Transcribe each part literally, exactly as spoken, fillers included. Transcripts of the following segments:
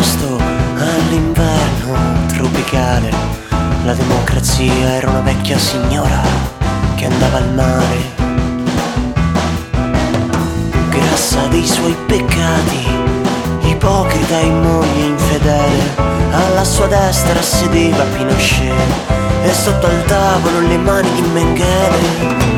agosto all'inverno tropicale. La democrazia era una vecchia signora che andava al mare, grassa dei suoi peccati, ipocrita e moglie infedele. Alla sua destra sedeva Pinochet e sotto al tavolo le mani di Mengele.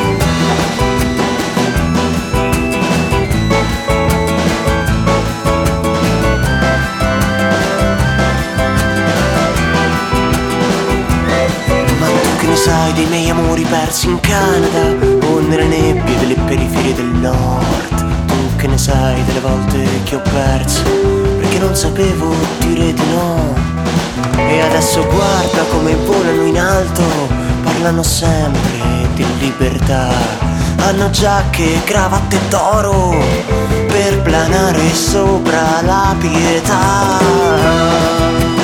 Sai dei miei amori persi in Canada o nelle nebbie delle periferie del nord? Tu che ne sai delle volte che ho perso perché non sapevo dire di no? E adesso guarda come volano in alto, parlano sempre di libertà. Hanno giacche e cravatte d'oro per planare sopra la pietà.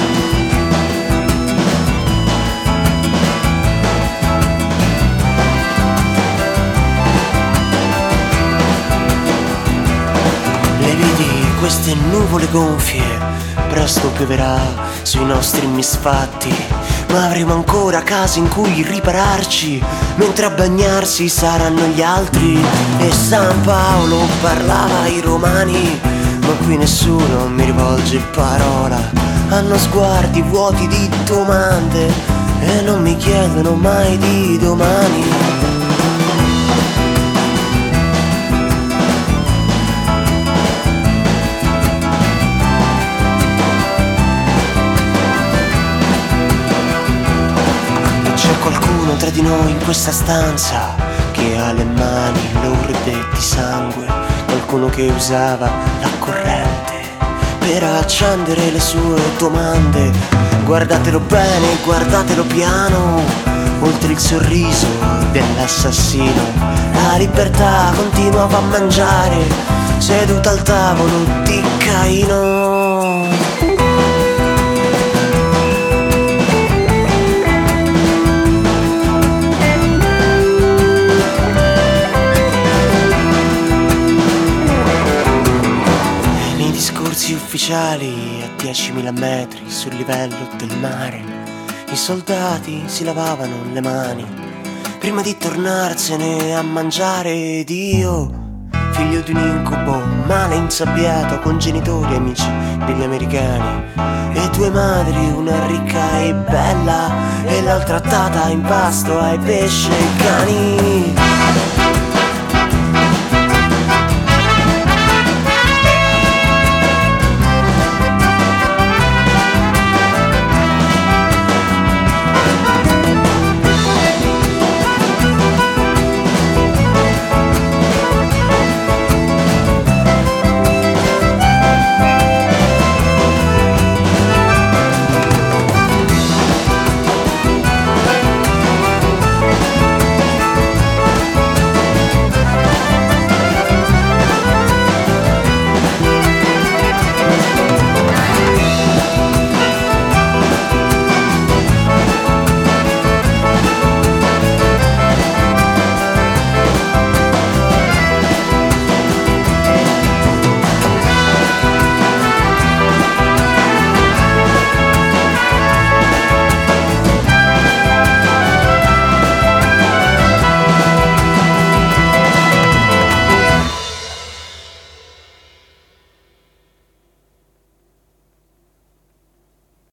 Queste nuvole gonfie, presto pioverà sui nostri misfatti, ma avremo ancora case in cui ripararci, mentre a bagnarsi saranno gli altri. E San Paolo parlava ai romani, ma qui nessuno mi rivolge parola. Hanno sguardi vuoti di domande e non mi chiedono mai di domani. Tra di noi in questa stanza che ha le mani lorde di sangue, qualcuno che usava la corrente per accendere le sue domande. Guardatelo bene, guardatelo piano, oltre il sorriso dell'assassino. La libertà continuava a mangiare seduta al tavolo di Caino. Ufficiali a diecimila metri sul livello del mare, i soldati si lavavano le mani prima di tornarsene a mangiare. Ed io, figlio di un incubo, male insabbiato con genitori e amici degli americani, e due madri, una ricca e bella e l'altra data in pasto ai pesci e ai cani.